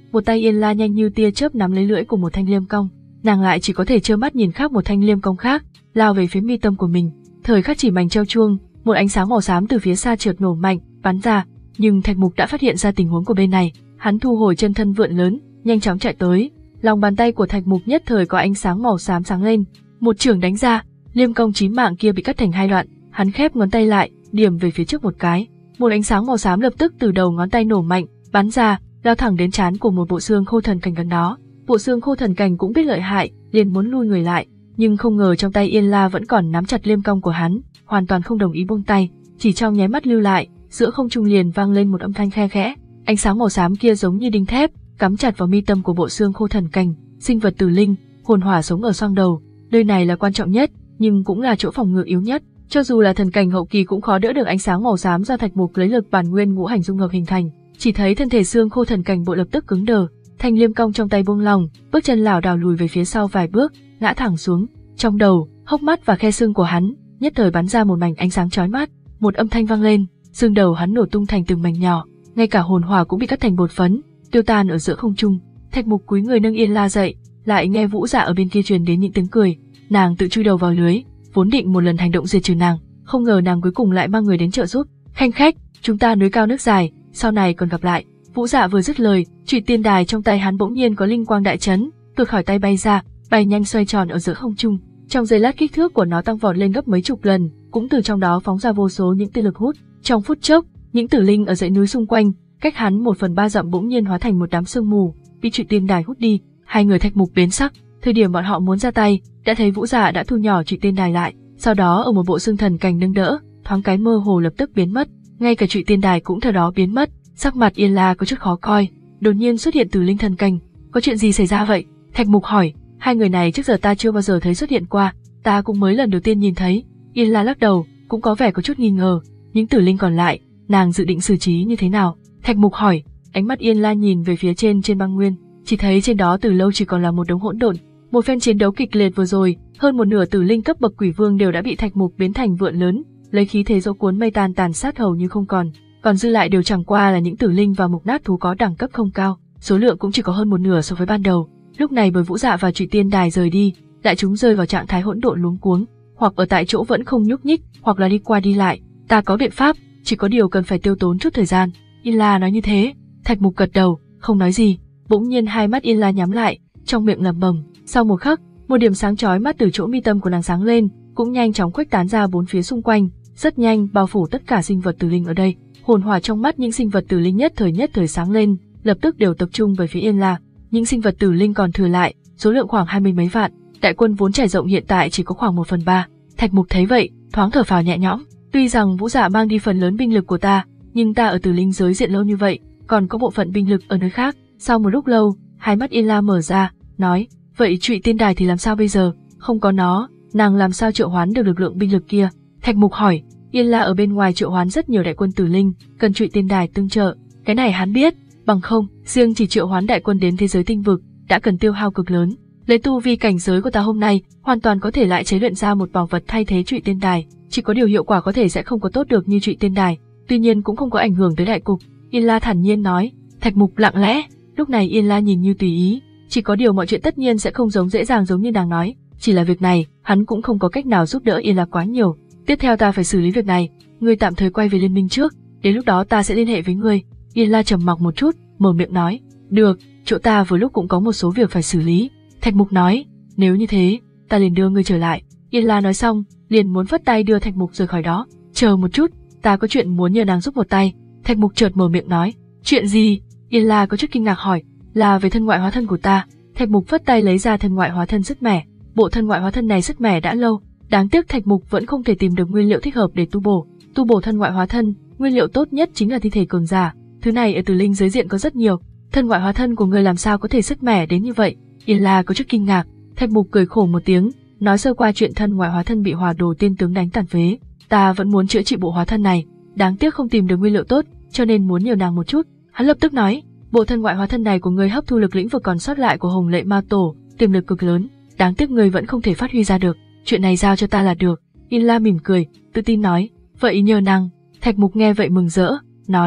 một tay Yên La nhanh như tia chớp nắm lấy lưỡi của một thanh liêm cong, nàng lại chỉ có thể trơ mắt nhìn khác một thanh liêm cong khác lao về phía mi tâm của mình. Thời khắc chỉ mảnh treo chuông, một ánh sáng màu xám từ phía xa chợt nổ mạnh, bắn ra, nhưng Thạch Mục đã phát hiện ra tình huống của bên này, hắn thu hồi chân thân vượn lớn, nhanh chóng chạy tới. Lòng bàn tay của Thạch Mục nhất thời có ánh sáng màu xám sáng lên, một chưởng đánh ra, liêm cong chí mạng kia bị cắt thành hai đoạn, hắn khép ngón tay lại, điểm về phía trước một cái, một ánh sáng màu xám lập tức từ đầu ngón tay nổ mạnh, bắn ra, lao thẳng đến trán của một bộ xương khô thần cảnh gần đó. Bộ xương khô thần cảnh cũng biết lợi hại, liền muốn lui người lại, nhưng không ngờ trong tay Yên La vẫn còn nắm chặt liêm cong của hắn, hoàn toàn không đồng ý buông tay, chỉ trong nháy mắt lưu lại, giữa không trung liền vang lên một âm thanh khe khẽ, ánh sáng màu xám kia giống như đinh thép, cắm chặt vào mi tâm của bộ xương khô thần cảnh. Sinh vật tử linh, hồn hỏa sống ở xoang đầu, nơi này là quan trọng nhất, nhưng cũng là chỗ phòng ngự yếu nhất, cho dù là thần cảnh hậu kỳ cũng khó đỡ được ánh sáng màu xám do Thạch Mục lấy lực bản nguyên ngũ hành dung hợp hình thành. Chỉ thấy thân thể xương khô thần cảnh bộ lập tức cứng đờ, thanh liêm cong trong tay buông lỏng, bước chân lảo đảo lùi về phía sau vài bước, ngã thẳng xuống. Trong đầu, hốc mắt và khe xương của hắn nhất thời bắn ra một mảnh ánh sáng chói mắt, một âm thanh vang lên, xương đầu hắn nổ tung thành từng mảnh nhỏ, ngay cả hồn hỏa cũng bị cắt thành bột phấn, tiêu tan ở giữa không trung. Thạch Mục cúi người nâng Yên La dậy, lại nghe Vũ Dạ ở bên kia truyền đến những tiếng cười, nàng tự chui đầu vào lưới, vốn định một lần hành động diệt trừ nàng, không ngờ nàng cuối cùng lại mang người đến trợ giúp. Khanh khách, chúng ta núi cao nước dài, sau này còn gặp lại. Vũ Dạ vừa dứt lời, trụy tiên đài trong tay hắn bỗng nhiên có linh quang đại chấn, tuột khỏi tay bay ra, bay nhanh xoay tròn ở giữa không trung. Trong giây lát kích thước của nó tăng vọt lên gấp mấy chục lần, cũng từ trong đó phóng ra vô số những tia lực hút. Trong phút chốc, những tử linh ở dãy núi xung quanh, cách hắn một phần ba dặm bỗng nhiên hóa thành một đám sương mù, bị trụy tiên đài hút đi. Hai người Thạch Mục biến sắc, thời điểm bọn họ muốn ra tay, đã thấy Vũ Dạ đã thu nhỏ trụy tiên đài lại, sau đó ở một bộ xương thần cảnh nâng đỡ, thoáng cái mơ hồ lập tức biến mất, ngay cả trụy tiên đài cũng theo đó biến mất. Sắc mặt Yên La có chút khó coi, đột nhiên xuất hiện tử linh thần cảnh, có chuyện gì xảy ra vậy? Thạch Mục hỏi, hai người này trước giờ ta chưa bao giờ thấy xuất hiện qua, ta cũng mới lần đầu tiên nhìn thấy. Yên La lắc đầu, cũng có vẻ có chút nghi ngờ, những tử linh còn lại, nàng dự định xử trí như thế nào? Thạch Mục hỏi, ánh mắt Yên La nhìn về phía trên trên băng nguyên, chỉ thấy trên đó từ lâu chỉ còn là một đống hỗn độn. Một phen chiến đấu kịch liệt vừa rồi, hơn một nửa tử linh cấp bậc quỷ vương đều đã bị Thạch Mục biến thành vượn lớn, lấy khí thế dỗ cuốn mây tan tàn sát hầu như không còn, còn dư lại đều chẳng qua là những tử linh và mục nát thú có đẳng cấp không cao, số lượng cũng chỉ có hơn một nửa so với ban đầu. Lúc này bởi Vũ Dạ và Trụy Tiên Đài rời đi, đại chúng rơi vào trạng thái hỗn độn luống cuống, hoặc ở tại chỗ vẫn không nhúc nhích, hoặc là đi qua đi lại. Ta có biện pháp, chỉ có điều cần phải tiêu tốn chút thời gian. Yên La nói như thế. Thạch Mục gật đầu, không nói gì. Bỗng nhiên hai mắt Yên La nhắm lại, trong miệng lẩm bẩm. Sau một khắc, một điểm sáng chói mắt từ chỗ mi tâm của nàng sáng lên, cũng nhanh chóng khuếch tán ra bốn phía xung quanh, rất nhanh bao phủ tất cả sinh vật tử linh ở đây. Hồn hỏa trong mắt những sinh vật tử linh nhất thời nhất thời sáng lên, lập tức đều tập trung về phía Yên La. Những sinh vật tử linh còn thừa lại, số lượng khoảng hai mươi mấy vạn, đại quân vốn trải rộng hiện tại chỉ có khoảng một phần ba. Thạch Mục thấy vậy, thoáng thở phào nhẹ nhõm. Tuy rằng Vũ Dạ mang đi phần lớn binh lực của ta, nhưng ta ở tử linh giới diện lâu như vậy, còn có bộ phận binh lực ở nơi khác. Sau một lúc lâu, hai mắt Yên La mở ra, nói, vậy Trụy Tiên Đài thì làm sao bây giờ? Không có nó, nàng làm sao triệu hoán được lực lượng binh lực kia? Thạch Mục hỏi. Yên La ở bên ngoài triệu hoán rất nhiều đại quân tử linh, cần Trụy Tiên Đài tương trợ. Cái này hắn biết, bằng không, riêng chỉ triệu hoán đại quân đến thế giới tinh vực đã cần tiêu hao cực lớn. Lấy tu vi cảnh giới của ta hôm nay, hoàn toàn có thể lại chế luyện ra một bảo vật thay thế Trụy Tiên Đài, chỉ có điều hiệu quả có thể sẽ không có tốt được như Trụy Tiên Đài, tuy nhiên cũng không có ảnh hưởng tới đại cục. Yên La thản nhiên nói. Thạch Mục lặng lẽ, lúc này Yên La nhìn như tùy ý, chỉ có điều mọi chuyện tất nhiên sẽ không giống dễ dàng giống như nàng nói, chỉ là việc này, hắn cũng không có cách nào giúp đỡ Yên La quá nhiều. Tiếp theo ta phải xử lý việc này, ngươi tạm thời quay về liên minh trước, đến lúc đó ta sẽ liên hệ với ngươi. Yên La trầm mặc một chút, mở miệng nói, được, chỗ ta vừa lúc cũng có một số việc phải xử lý. Thạch Mục nói, nếu như thế, ta liền đưa ngươi trở lại. Yên La nói xong, liền muốn phất tay đưa Thạch Mục rời khỏi đó. Chờ một chút, ta có chuyện muốn nhờ nàng giúp một tay. Thạch Mục chợt mở miệng nói, chuyện gì? Yên La có chút kinh ngạc hỏi, là về thân ngoại hóa thân của ta. Thạch Mục phất tay lấy ra thân ngoại hóa thân sức mẻ. Bộ thân ngoại hóa thân này sức mẻ đã lâu, đáng tiếc Thạch Mục vẫn không thể tìm được nguyên liệu thích hợp để tu bổ. Tu bổ thân ngoại hóa thân, nguyên liệu tốt nhất chính là thi thể cường giả. Thứ này ở tử linh giới diện có rất nhiều. Thân ngoại hóa thân của người làm sao có thể sức mẻ đến như vậy? Yên La có chút kinh ngạc. Thạch Mục cười khổ một tiếng, nói sơ qua chuyện thân ngoại hóa thân bị Hỏa Đồ tiên tướng đánh tàn phế. Ta vẫn muốn chữa trị bộ hóa thân này, đáng tiếc không tìm được nguyên liệu tốt, cho nên muốn nhờ nàng một chút. Hắn lập tức nói, bộ thân ngoại hóa thân này của ngươi hấp thu lực lĩnh vực còn sót lại của Hồng Lệ Ma Tổ, tiềm lực cực lớn, đáng tiếc ngươi vẫn không thể phát huy ra được. Chuyện này giao cho ta là được. Yên La mỉm cười, tự tin nói, vậy nhờ nàng. Thạch Mục nghe vậy mừng rỡ, nói,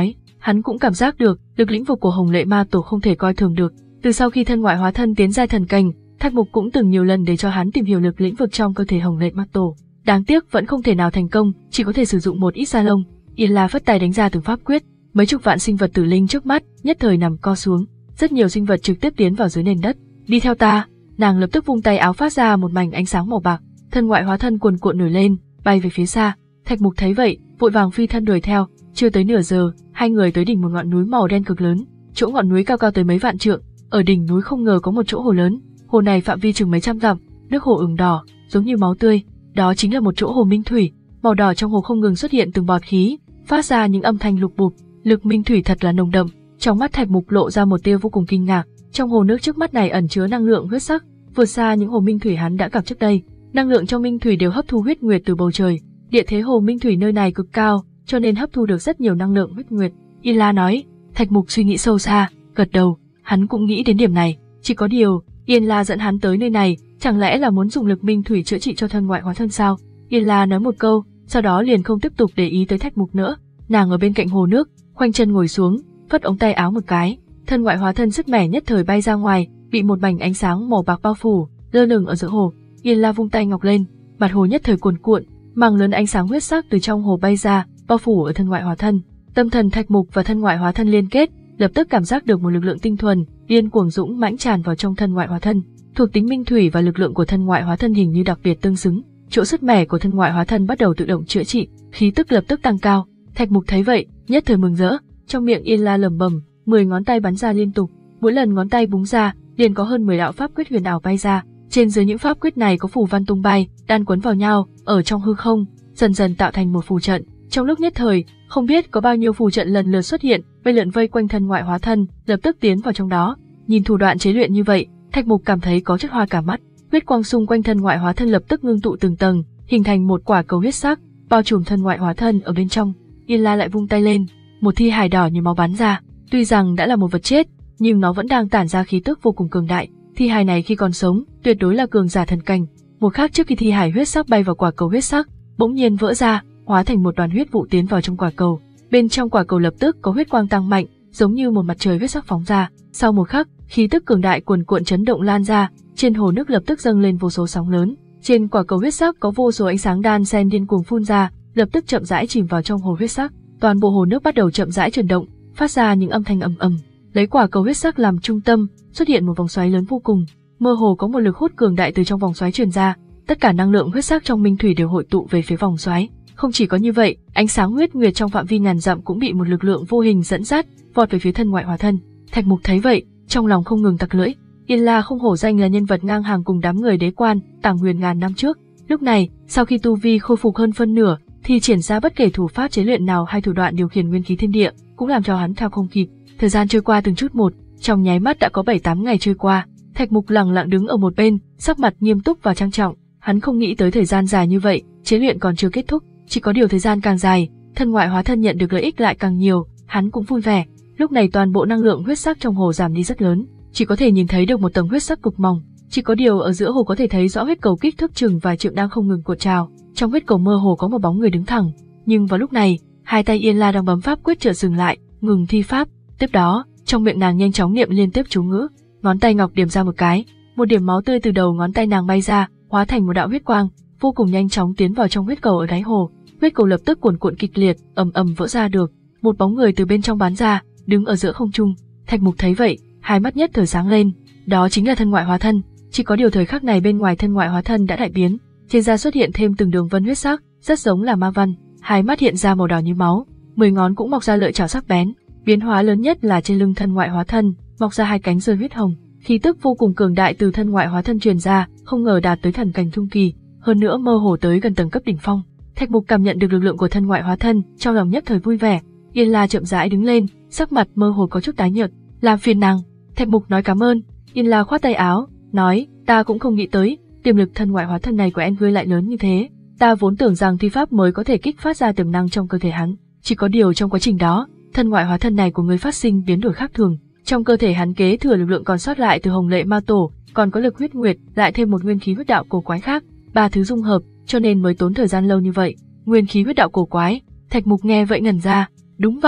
Hắn cũng cảm giác được, lực lĩnh vực của Hồng Lệ Ma Tổ không thể coi thường được. Từ sau khi thân ngoại hóa thân tiến giai thần cảnh, Thạch Mục cũng từng nhiều lần để cho hắn tìm hiểu lực lĩnh vực trong cơ thể Hồng Lệ Ma Tổ. Đáng tiếc vẫn không thể nào thành công, chỉ có thể sử dụng một ít da lông. Yên La phất tay đánh ra từng pháp quyết, mấy chục vạn sinh vật tử linh trước mắt nhất thời nằm co xuống, rất nhiều sinh vật trực tiếp tiến vào dưới nền đất. Đi theo ta, nàng lập tức vung tay áo phát ra một mảnh ánh sáng màu bạc, thân ngoại hóa thân cuồn cuộn nổi lên, bay về phía xa. Thạch Mục thấy vậy, vội vàng phi thân đuổi theo. Chưa tới nửa giờ, hai người tới đỉnh một ngọn núi màu đen cực lớn. Chỗ ngọn núi cao cao tới mấy vạn trượng, ở đỉnh núi không ngờ có một chỗ hồ lớn. Hồ này phạm vi chừng mấy trăm dặm, nước hồ ửng đỏ, giống như máu tươi. Đó chính là một chỗ hồ minh thủy. Màu đỏ trong hồ không ngừng xuất hiện từng bọt khí, phát ra những âm thanh lục bụp. Lực minh thủy thật là nồng đậm. Trong mắt Thạch Mục lộ ra một tia vô cùng kinh ngạc. Trong hồ nước trước mắt này ẩn chứa năng lượng huyết sắc, vượt xa những hồ minh thủy hắn đã gặp trước đây. Năng lượng trong minh thủy đều hấp thu huyết nguyệt từ bầu trời. Địa thế hồ minh thủy nơi này cực cao, cho nên hấp thu được rất nhiều năng lượng huyết nguyệt. Yên La nói. Thạch Mục suy nghĩ sâu xa, gật đầu. Hắn cũng nghĩ đến điểm này. Chỉ có điều, Yên La dẫn hắn tới nơi này, chẳng lẽ là muốn dùng lực minh thủy chữa trị cho thân ngoại hóa thân sao? Yên La nói một câu, sau đó liền không tiếp tục để ý tới Thạch Mục nữa. Nàng ở bên cạnh hồ nước, khoanh chân ngồi xuống, phất ống tay áo một cái, thân ngoại hóa thân sức mẻ nhất thời bay ra ngoài, bị một mảnh ánh sáng màu bạc bao phủ, lơ lửng ở giữa hồ. Yên La vung tay ngọc lên, mặt hồ nhất thời cuồn cuộn, màng lớn ánh sáng huyết sắc từ trong hồ bay ra, bao phủ ở thân ngoại hóa thân. Tâm thần Thạch Mục và thân ngoại hóa thân liên kết, lập tức cảm giác được một lực lượng tinh thuần, điên cuồng dũng mãnh tràn vào trong thân ngoại hóa thân. Thuộc tính minh thủy và lực lượng của thân ngoại hóa thân hình như đặc biệt tương xứng. Chỗ sức mẻ của thân ngoại hóa thân bắt đầu tự động chữa trị, khí tức lập tức tăng cao. Thạch Mục thấy vậy, nhất thời mừng rỡ, trong miệng Yên La lẩm bẩm, mười ngón tay bắn ra liên tục, mỗi lần ngón tay búng ra, liền có hơn mười đạo pháp quyết huyền ảo bay ra. Trên dưới những pháp quyết này có phù văn tung bay, đan quấn vào nhau, ở trong hư không, dần dần tạo thành một phù trận. Trong lúc nhất thời, không biết có bao nhiêu phù trận lần lượt xuất hiện, bay lượn vây quanh thân ngoại hóa thân, lập tức tiến vào trong đó. Nhìn thủ đoạn chế luyện như vậy, Thạch Mục cảm thấy có chút hoa cả mắt. Huyết quang xung quanh thân ngoại hóa thân lập tức ngưng tụ từng tầng, hình thành một quả cầu huyết sắc, bao trùm thân ngoại hóa thân ở bên trong. Yên La lại vung tay lên, một thi hài đỏ như máu bắn ra. Tuy rằng đã là một vật chết, nhưng nó vẫn đang tản ra khí tức vô cùng cường đại. Thi hài này khi còn sống, tuyệt đối là cường giả thần cảnh. Một khắc trước khi thi hài huyết sắc bay vào quả cầu huyết sắc, bỗng nhiên vỡ ra, hóa thành một đoàn huyết vụ tiến vào trong quả cầu. Bên trong quả cầu lập tức có huyết quang tăng mạnh, giống như một mặt trời huyết sắc phóng ra. Sau một khắc, khí tức cường đại cuồn cuộn chấn động lan ra, trên hồ nước lập tức dâng lên vô số sóng lớn. Trên quả cầu huyết sắc có vô số ánh sáng đan xen điên cuồng phun ra, lập tức chậm rãi chìm vào trong hồ huyết sắc. Toàn bộ hồ nước bắt đầu chậm rãi chuyển động, phát ra những âm thanh ầm ầm. Lấy quả cầu huyết sắc làm trung tâm, xuất hiện một vòng xoáy lớn vô cùng. Mơ hồ có một lực hút cường đại từ trong vòng xoáy truyền ra, tất cả năng lượng huyết sắc trong minh thủy đều hội tụ về phía vòng xoáy. Không chỉ có như vậy, ánh sáng huyết nguyệt trong phạm vi ngàn dặm cũng bị một lực lượng vô hình dẫn dắt, vọt về phía thân ngoại hóa thân. Thạch Mục thấy vậy, trong lòng không ngừng tặc lưỡi. Yên La không hổ danh là nhân vật ngang hàng cùng đám người đế quan, Tàng Huyền ngàn năm trước. Lúc này, sau khi tu vi khôi phục hơn phân nửa, thì triển ra bất kể thủ pháp chế luyện nào hay thủ đoạn điều khiển nguyên khí thiên địa, cũng làm cho hắn theo không kịp. Thời gian trôi qua từng chút một, trong nháy mắt đã có bảy tám ngày trôi qua. Thạch Mục lặng lặng đứng ở một bên, sắc mặt nghiêm túc và trang trọng. Hắn không nghĩ tới thời gian dài như vậy, chế luyện còn chưa kết thúc. Chỉ có điều thời gian càng dài, thân ngoại hóa thân nhận được lợi ích lại càng nhiều, hắn cũng vui vẻ. Lúc này toàn bộ năng lượng huyết sắc trong hồ giảm đi rất lớn, chỉ có thể nhìn thấy được một tầng huyết sắc cực mỏng. Chỉ có điều ở giữa hồ có thể thấy rõ huyết cầu kích thước chừng vài trượng đang không ngừng cuộn trào. Trong huyết cầu mơ hồ có một bóng người đứng thẳng, nhưng vào lúc này, hai tay Yên La đang bấm pháp quyết chợt dừng lại, ngừng thi pháp. Tiếp đó, trong miệng nàng nhanh chóng niệm liên tiếp chú ngữ, ngón tay ngọc điểm ra một cái, một điểm máu tươi từ đầu ngón tay nàng bay ra, hóa thành một đạo huyết quang, vô cùng nhanh chóng tiến vào trong huyết cầu ở đáy hồ. Huyết cầu lập tức cuồn cuộn kịch liệt, ầm ầm vỡ ra được, một bóng người từ bên trong bắn ra, đứng ở giữa không trung. Thạch Mục thấy vậy, hai mắt nhất thời sáng lên, đó chính là thân ngoại hóa thân. Chỉ có điều thời khắc này bên ngoài thân ngoại hóa thân đã đại biến, trên da xuất hiện thêm từng đường vân huyết sắc, rất giống là ma văn. Hai mắt hiện ra màu đỏ như máu, mười ngón cũng mọc ra lợi chảo sắc bén. Biến hóa lớn nhất là trên lưng thân ngoại hóa thân, mọc ra hai cánh rơi huyết hồng, khí tức vô cùng cường đại từ thân ngoại hóa thân truyền ra, không ngờ đạt tới thần cảnh trung kỳ, hơn nữa mơ hồ tới gần tầng cấp đỉnh phong. Thạch Mục cảm nhận được lực lượng của thân ngoại hóa thân, trong lòng nhất thời vui vẻ. Yên La chậm rãi đứng lên, sắc mặt mơ hồ có chút tái nhợt. Làm phiền nàng. Thạch Mục nói cảm ơn. Yên La khoát tay áo, nói, ta cũng không nghĩ tới, tiềm lực thân ngoại hóa thân này của em ngươi lại lớn như thế. Ta vốn tưởng rằng thi pháp mới có thể kích phát ra tiềm năng trong cơ thể hắn, chỉ có điều trong quá trình đó, thân ngoại hóa thân này của ngươi phát sinh biến đổi khác thường. Trong cơ thể hắn kế thừa lực lượng còn sót lại từ Hồng Lệ Ma Tổ, còn có lực huyết nguyệt, lại thêm một nguyên khí huyết đạo cổ quái khác, ba thứ dung hợp, cho nên mới tốn thời gian lâu như vậy. Nguyên khí huyết đạo cổ quái. Thạch Mục nghe vậy ngẩn ra. Đúng vậy,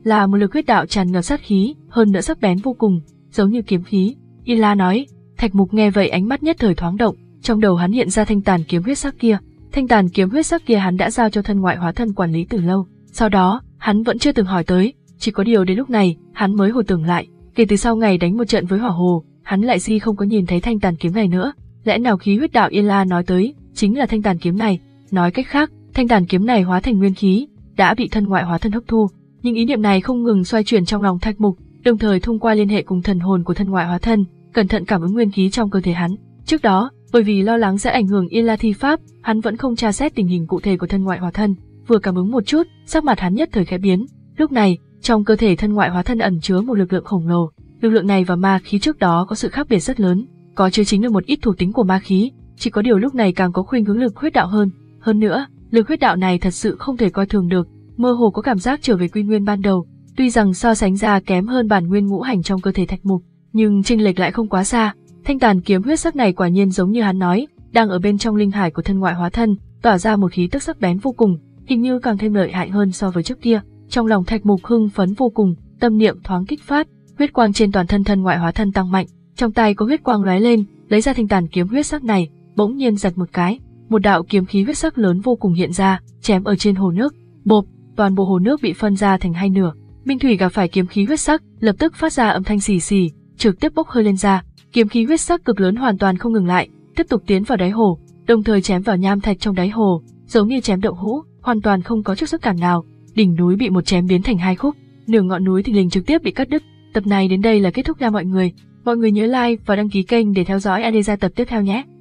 là một lực huyết đạo tràn ngập sát khí, hơn nữa sắc bén vô cùng, giống như kiếm khí. Yên La nói. Thạch Mục nghe vậy ánh mắt nhất thời thoáng động, trong đầu hắn hiện ra thanh tàn kiếm huyết sắc kia. Thanh tàn kiếm huyết sắc kia hắn đã giao cho thân ngoại hóa thân quản lý từ lâu, sau đó hắn vẫn chưa từng hỏi tới, chỉ có điều đến lúc này hắn mới hồi tưởng lại, kể từ sau ngày đánh một trận với Hỏa Hồ, hắn lại gì không có nhìn thấy thanh tàn kiếm này nữa. Lẽ nào khí huyết đạo Yên La nói tới chính là thanh tàn kiếm này? Nói cách khác, thanh tàn kiếm này hóa thành nguyên khí, đã bị thân ngoại hóa thân hấp thu. Nhưng ý niệm này không ngừng xoay chuyển trong lòng Thạch Mục, đồng thời thông qua liên hệ cùng thần hồn của thân ngoại hóa thân, cẩn thận cảm ứng nguyên khí trong cơ thể hắn. Trước đó, bởi vì lo lắng sẽ ảnh hưởng Yên La thi pháp, hắn vẫn không tra xét tình hình cụ thể của thân ngoại hóa thân. Vừa cảm ứng một chút, sắc mặt hắn nhất thời khẽ biến. Lúc này, trong cơ thể thân ngoại hóa thân ẩn chứa một lực lượng khổng lồ. Lực lượng này và ma khí trước đó có sự khác biệt rất lớn, có chứa chính là một ít thuộc tính của ma khí, chỉ có điều lúc này càng có khuynh hướng lực huyết đạo hơn. Hơn nữa, lực huyết đạo này thật sự không thể coi thường được, mơ hồ có cảm giác trở về quy nguyên ban đầu. Tuy rằng so sánh ra kém hơn bản nguyên ngũ hành trong cơ thể Thạch Mục, nhưng chênh lệch lại không quá xa. Thanh tàn kiếm huyết sắc này quả nhiên giống như hắn nói, đang ở bên trong linh hải của thân ngoại hóa thân, tỏa ra một khí tức sắc bén vô cùng, hình như càng thêm lợi hại hơn so với trước kia. Trong lòng Thạch Mục hưng phấn vô cùng, tâm niệm thoáng kích phát, huyết quang trên toàn thân thân ngoại hóa thân tăng mạnh, trong tay có huyết quang lóe lên, lấy ra thanh tàn kiếm huyết sắc này, bỗng nhiên giật một cái, một đạo kiếm khí huyết sắc lớn vô cùng hiện ra, chém ở trên hồ nước. Bộp, toàn bộ hồ nước bị phân ra thành hai nửa. Minh Thủy gặp phải kiếm khí huyết sắc, lập tức phát ra âm thanh xì xì, trực tiếp bốc hơi lên ra. Kiếm khí huyết sắc cực lớn hoàn toàn không ngừng lại, tiếp tục tiến vào đáy hồ, đồng thời chém vào nham thạch trong đáy hồ, giống như chém đậu hũ, hoàn toàn không có chút sức cản nào. Đỉnh núi bị một chém biến thành hai khúc, nửa ngọn núi thình lình trực tiếp bị cắt đứt. Tập này đến đây là kết thúc nha mọi người. Mọi người nhớ like và đăng ký kênh để theo dõi a đê gia tập tiếp theo nhé.